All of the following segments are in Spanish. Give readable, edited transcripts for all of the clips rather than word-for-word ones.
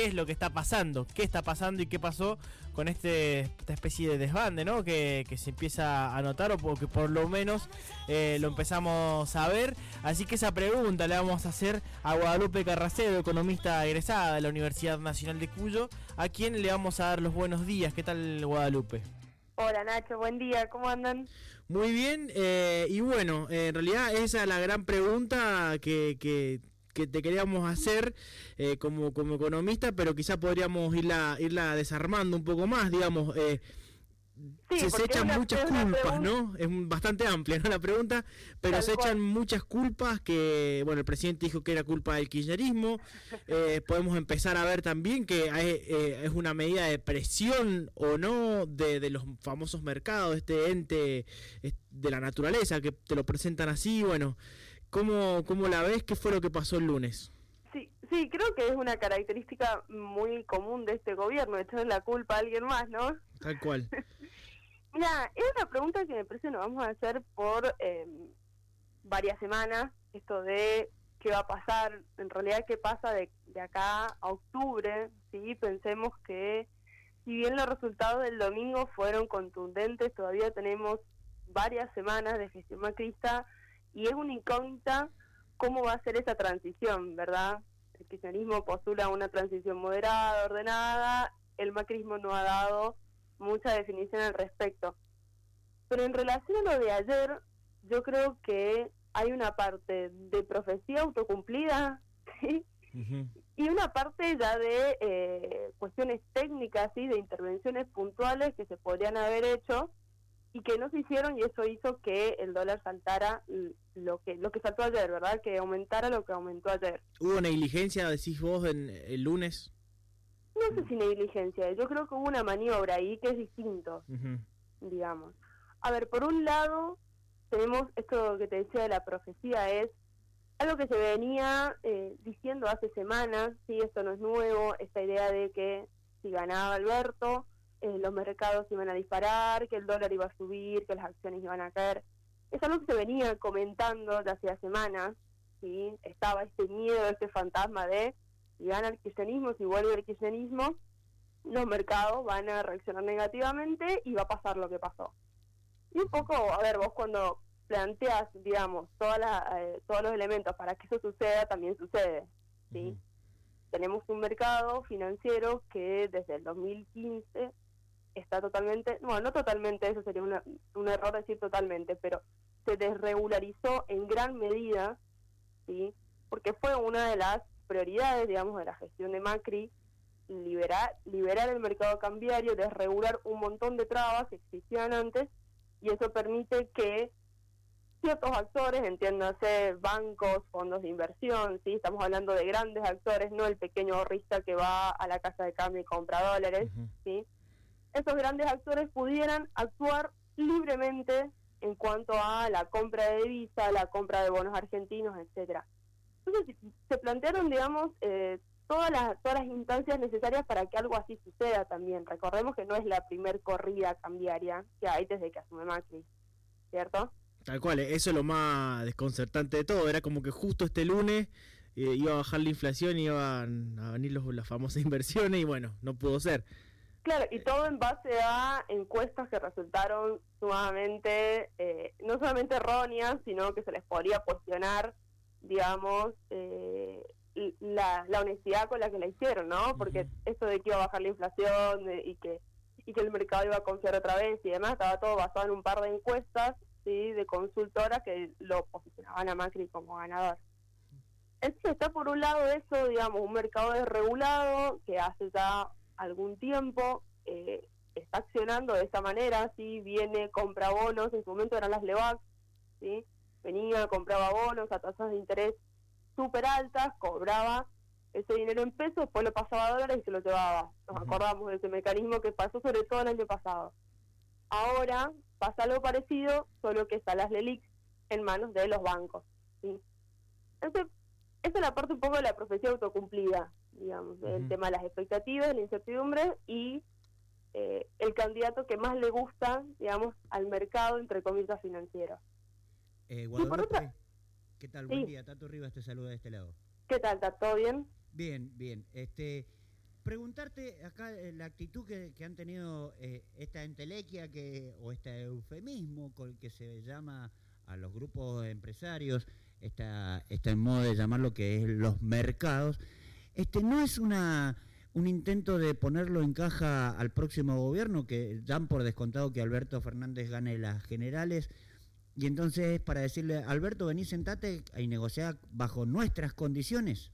es lo que está pasando, qué está pasando y qué pasó con esta especie de desbande, ¿no? Que se empieza a notar, o que por lo menos lo empezamos a ver. Así que esa pregunta le vamos a hacer a Guadalupe Carracedo, economista egresada de la Universidad Nacional de Cuyo, a quien le vamos a dar los buenos días. ¿Qué tal, Guadalupe? Hola Nacho, buen día, ¿cómo andan? Muy bien, y bueno, en realidad esa es la gran pregunta que te queríamos hacer como economista, pero quizá podríamos irla desarmando un poco más, digamos. Sí, se echan muchas culpas, ¿no? Es bastante amplia, ¿no?, la pregunta, pero se echan muchas culpas que, bueno, el presidente dijo que era culpa del kirchnerismo. Podemos empezar a ver también que es una medida de presión o no de los famosos mercados, este ente de la naturaleza, que te lo presentan así. Bueno, ¿cómo la ves? ¿Qué fue lo que pasó el lunes? Sí, creo que es una característica muy común de este gobierno, echarle la culpa a alguien más, ¿no? Tal cual. Mira, es una pregunta que me parece nos vamos a hacer por varias semanas, esto de qué va a pasar, en realidad qué pasa de acá a octubre, ¿sí? Pensemos que si bien los resultados del domingo fueron contundentes, todavía tenemos varias semanas de gestión macrista y es una incógnita cómo va a ser esa transición, ¿verdad? El kirchnerismo postula una transición moderada, ordenada, el macrismo no ha dado mucha definición al respecto. Pero en relación a lo de ayer, yo creo que hay una parte de profecía autocumplida, ¿sí? Uh-huh. Y una parte ya de cuestiones técnicas, ¿sí?, de intervenciones puntuales que se podrían haber hecho y que no se hicieron, y eso hizo que el dólar saltara lo que saltó ayer, ¿verdad? Que aumentara lo que aumentó ayer. ¿Hubo negligencia, decís vos, en el lunes? No sé si negligencia, yo creo que hubo una maniobra ahí que es distinto, uh-huh, digamos. A ver, por un lado, tenemos esto que te decía de la profecía, es algo que se venía diciendo hace semanas, sí, esto no es nuevo, esta idea de que si ganaba Alberto, los mercados iban a disparar, que el dólar iba a subir, que las acciones iban a caer. Es algo que se venía comentando de hacía semanas, ¿sí? Estaba este miedo, este fantasma de si gana el kirchnerismo, si vuelve el kirchnerismo, los mercados van a reaccionar negativamente y va a pasar lo que pasó. Y un poco, a ver, vos cuando planteas, digamos, todos los elementos para que eso suceda, también sucede, ¿sí? Uh-huh. Tenemos un mercado financiero que desde el 2015 está totalmente, bueno, no totalmente, eso sería un error decir totalmente, pero se desregularizó en gran medida, ¿sí? Porque fue una de las prioridades, digamos, de la gestión de Macri, liberar el mercado cambiario, desregular un montón de trabas que existían antes, y eso permite que ciertos actores, entiéndase, bancos, fondos de inversión, ¿sí? Estamos hablando de grandes actores, no el pequeño ahorrista que va a la casa de cambio y compra dólares, uh-huh, ¿sí? Esos grandes actores pudieran actuar libremente en cuanto a la compra de divisa, la compra de bonos argentinos, etcétera. Entonces se plantearon, digamos, todas las instancias necesarias para que algo así suceda también. Recordemos que no es la primer corrida cambiaria que hay desde que asume Macri, ¿cierto? Tal cual, eso es lo más desconcertante de todo. Era como que justo este lunes iba a bajar la inflación, iban a venir las famosas inversiones y bueno, no pudo ser. Claro, y todo en base a encuestas que resultaron sumamente, no solamente erróneas, sino que se les podría cuestionar, digamos, la honestidad con la que la hicieron, ¿no? Porque uh-huh, esto de que iba a bajar la inflación y que el mercado iba a confiar otra vez y demás, estaba todo basado en un par de encuestas, ¿sí?, de consultoras que lo posicionaban a Macri como ganador. Entonces está por un lado eso, digamos, un mercado desregulado que hace ya algún tiempo está accionando de esa manera, ¿sí? Viene, compra bonos, en su momento eran las LEVAC, ¿sí? Venía, compraba bonos a tasas de interés súper altas, cobraba ese dinero en pesos, después lo pasaba a dólares y se lo llevaba. Nos acordamos de ese mecanismo que pasó sobre todo el año pasado. Ahora pasa algo parecido, solo que están las LELIQ en manos de los bancos, ¿sí? Entonces, esa es la parte un poco de la profecía autocumplida, digamos, del uh-huh, tema de las expectativas, de la incertidumbre y el candidato que más le gusta, digamos, al mercado, entre comillas, financiero. Guadalupe, ¿qué tal? Sí. Buen día, Tato Rivas te saluda de este lado. ¿Qué tal, Tato? ¿Todo bien? Bien. preguntarte acá la actitud que han tenido esta entelequia o este eufemismo con el que se llama a los grupos empresarios, esta moda de llamarlo que es los mercados. ¿No es un intento de ponerlo en caja al próximo gobierno, que dan por descontado que Alberto Fernández gane las generales? Y entonces para decirle, Alberto, vení, sentate y negociar bajo nuestras condiciones.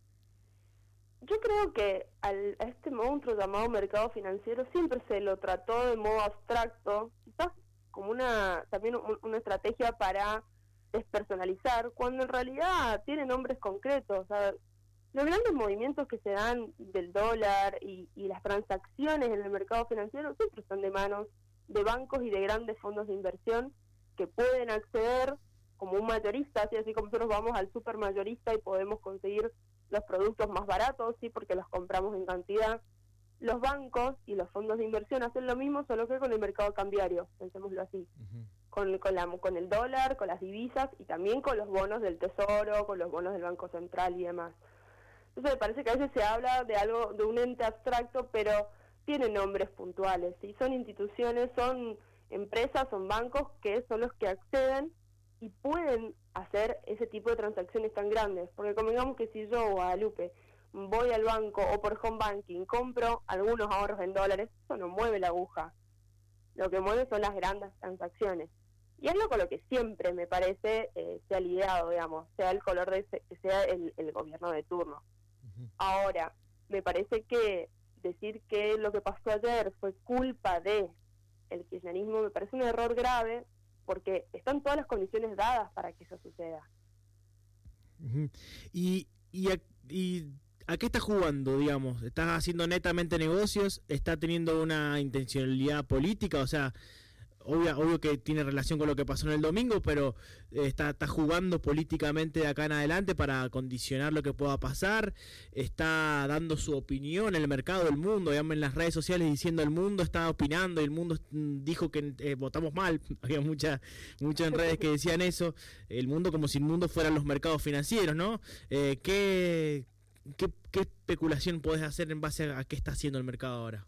Yo creo que a este monstruo llamado mercado financiero siempre se lo trató de modo abstracto, quizás como también una estrategia para despersonalizar, cuando en realidad tiene nombres concretos. O sea, los grandes movimientos que se dan del dólar y las transacciones en el mercado financiero siempre están de manos de bancos y de grandes fondos de inversión que pueden acceder como un mayorista, así como nosotros vamos al supermayorista y podemos conseguir los productos más baratos, sí, porque los compramos en cantidad. Los bancos y los fondos de inversión hacen lo mismo, solo que con el mercado cambiario, pensémoslo así. Uh-huh. Con el dólar, con las divisas y también con los bonos del Tesoro, con los bonos del Banco Central y demás. Entonces me parece que a veces se habla de un ente abstracto, pero tiene nombres puntuales, ¿sí? Son instituciones, son empresas, son bancos que son los que acceden y pueden hacer ese tipo de transacciones tan grandes, porque convengamos que si yo, Guadalupe, voy al banco o por home banking, compro algunos ahorros en dólares, eso no mueve la aguja. Lo que mueve son las grandes transacciones. Y es lo con lo que siempre me parece se ha lidiado, digamos, sea el color sea el gobierno de turno. Uh-huh. Ahora, me parece que decir que lo que pasó ayer fue culpa de el kirchnerismo me parece un error grave, porque están todas las condiciones dadas para que eso suceda. Uh-huh. ¿Y a qué está jugando, digamos? ¿Está haciendo netamente negocios? ¿Está teniendo una intencionalidad política? O sea, obvio que tiene relación con lo que pasó en el domingo, pero está jugando políticamente de acá en adelante para condicionar lo que pueda pasar. Está dando su opinión en el mercado del mundo, digamos, en las redes sociales, diciendo el mundo está opinando y el mundo dijo que votamos mal. Había muchas en redes que decían eso. El mundo como si el mundo fueran los mercados financieros, ¿no? ¿Qué especulación podés hacer en base a qué está haciendo el mercado ahora?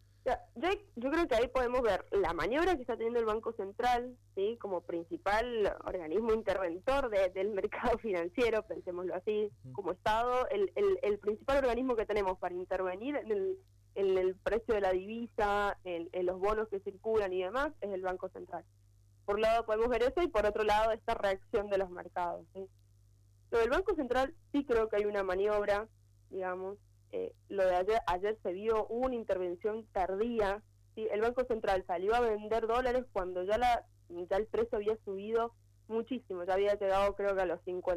Yo creo que ahí podemos ver la maniobra que está teniendo el Banco Central, ¿sí? Como principal organismo interventor del mercado financiero, pensémoslo así, como Estado, el principal organismo que tenemos para intervenir en el precio de la divisa, en los bonos que circulan y demás, es el Banco Central. Por un lado podemos ver eso y por otro lado esta reacción de los mercados, ¿sí? Lo del Banco Central sí creo que hay una maniobra, digamos. Lo de ayer se vio una intervención tardía, ¿sí? El Banco Central salió a vender dólares cuando ya el precio había subido muchísimo, ya había llegado creo que a los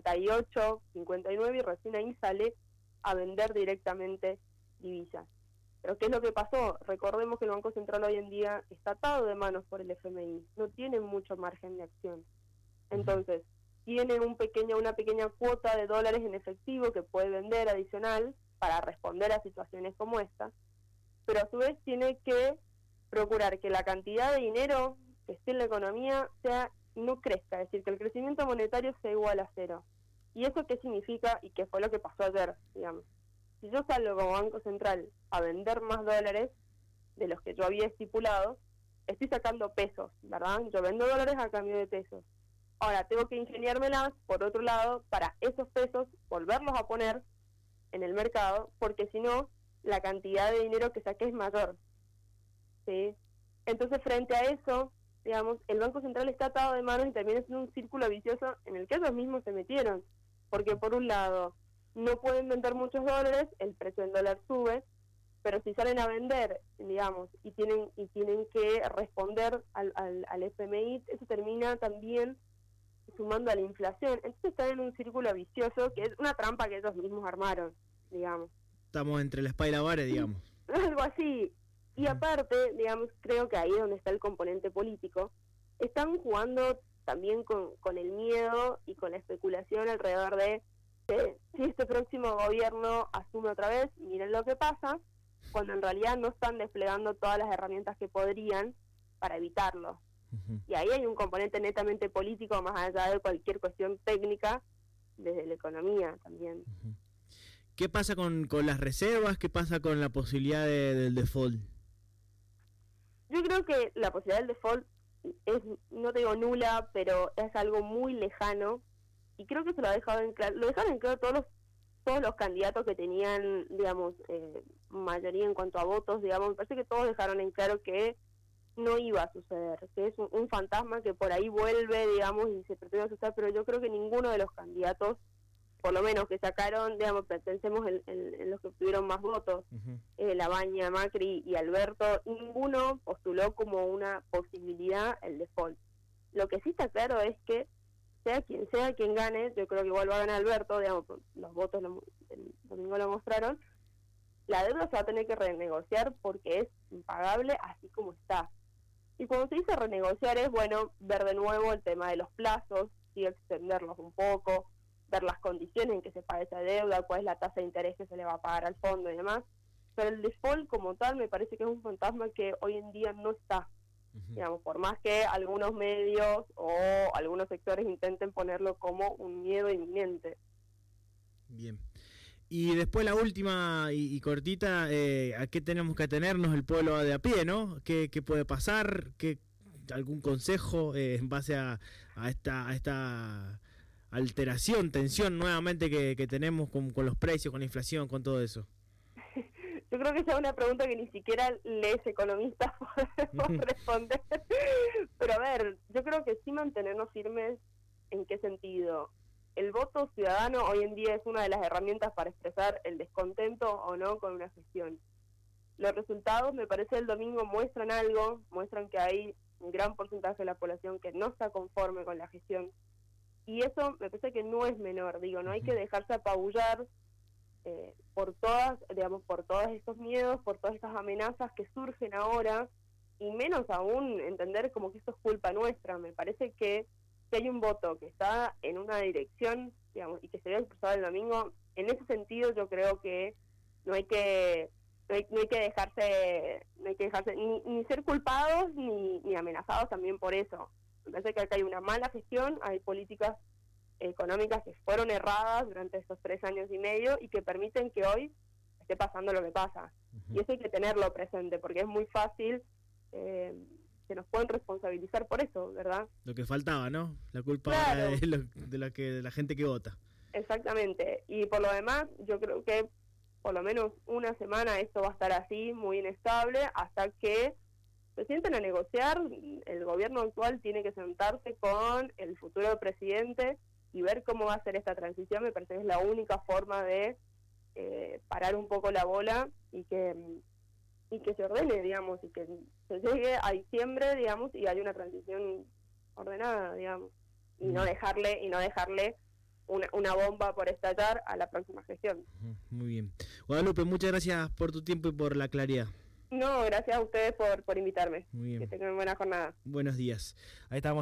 58, 59 y recién ahí sale a vender directamente divisas. Pero ¿qué es lo que pasó? Recordemos que el Banco Central hoy en día está atado de manos por el FMI, no tiene mucho margen de acción. Entonces, tiene una pequeña cuota de dólares en efectivo que puede vender adicional para responder a situaciones como esta, pero a su vez tiene que procurar que la cantidad de dinero que esté en la economía no crezca, es decir, que el crecimiento monetario sea igual a cero. ¿Y eso qué significa? Y qué fue lo que pasó ayer, digamos. Si yo salgo como Banco Central a vender más dólares de los que yo había estipulado, estoy sacando pesos, ¿verdad? Yo vendo dólares a cambio de pesos. Ahora, tengo que ingeniármelas, por otro lado, para esos pesos volverlos a poner en el mercado, porque si no, la cantidad de dinero que saqué es mayor, ¿sí? Entonces, frente a eso, digamos, el Banco Central está atado de manos y también es un círculo vicioso en el que ellos mismos se metieron, porque por un lado, no pueden vender muchos dólares, el precio del dólar sube, pero si salen a vender, digamos, y tienen que responder al FMI, eso termina también sumando a la inflación. Entonces están en un círculo vicioso que es una trampa que ellos mismos armaron, digamos. Estamos entre la espada y la pared, digamos. Algo así. Y aparte, digamos, creo que ahí es donde está el componente político. Están jugando también con el miedo y con la especulación alrededor de si este próximo gobierno asume otra vez, miren lo que pasa, cuando en realidad no están desplegando todas las herramientas que podrían para evitarlo. Uh-huh. Y ahí hay un componente netamente político, más allá de cualquier cuestión técnica, desde la economía también. Uh-huh. ¿Qué pasa con las reservas? ¿Qué pasa con la posibilidad del default? Yo creo que la posibilidad del default es, no te digo nula, pero es algo muy lejano, y creo que se lo dejaron en claro todos los candidatos que tenían, digamos, mayoría en cuanto a votos, digamos. Me parece que todos dejaron en claro que no iba a suceder, que es un fantasma que por ahí vuelve, digamos, y se pretende asustar, pero yo creo que ninguno de los candidatos, por lo menos que sacaron, digamos, pensemos en los que obtuvieron más votos, Labaña, Macri y Alberto, ninguno postuló como una posibilidad el default. Lo que sí está claro es que sea quien gane, yo creo que igual va a ganar Alberto, digamos, los votos el domingo lo mostraron, la deuda se va a tener que renegociar porque es impagable así como está. Y cuando se dice renegociar es, bueno, ver de nuevo el tema de los plazos, sí, extenderlos un poco, ver las condiciones en que se paga esa deuda, cuál es la tasa de interés que se le va a pagar al fondo y demás. Pero el default como tal me parece que es un fantasma que hoy en día no está. Digamos, por más que algunos medios o algunos sectores intenten ponerlo como un miedo inminente. Bien. Y después la última y cortita, ¿a qué tenemos que atenernos el pueblo de a pie, no? ¿Qué puede pasar? ¿Algún consejo en base a esta alteración, tensión nuevamente que tenemos con los precios, con la inflación, con todo eso? Yo creo que esa es una pregunta que ni siquiera les economistas podemos responder. Pero a ver, yo creo que sí mantenernos firmes. ¿En qué sentido? El voto ciudadano hoy en día es una de las herramientas para expresar el descontento o no con una gestión. Los resultados, me parece, el domingo muestran algo, muestran que hay un gran porcentaje de la población que no está conforme con la gestión. Y eso me parece que no es menor, digo, no hay que dejarse apabullar por todos estos miedos, por todas estas amenazas que surgen ahora, y menos aún entender como que esto es culpa nuestra. Me parece que si hay un voto que está en una dirección, digamos, y que se ve expresado el domingo, en ese sentido yo creo que no hay que dejarse ni ser culpados ni amenazados también por eso. Me parece que acá hay una mala gestión, hay políticas económicas que fueron erradas durante estos 3 años y medio y que permiten que hoy esté pasando lo que pasa. Y eso hay que tenerlo presente, porque es muy fácil que nos pueden responsabilizar por eso, ¿verdad? Lo que faltaba, ¿no? La culpa claro. de la gente que vota. Exactamente. Y por lo demás, yo creo que por lo menos una semana esto va a estar así, muy inestable, hasta que se sienten a negociar. El gobierno actual tiene que sentarse con el futuro presidente y ver cómo va a ser esta transición. Me parece que es la única forma de parar un poco la bola y que se ordene, digamos, y que se llegue a diciembre, digamos, y hay una transición ordenada, digamos, y no dejarle una bomba por estallar a la próxima gestión. Muy bien. Guadalupe, muchas gracias por tu tiempo y por la claridad. No, gracias a ustedes por invitarme. Muy bien. Que tengan buena jornada. Buenos días. Ahí estamos.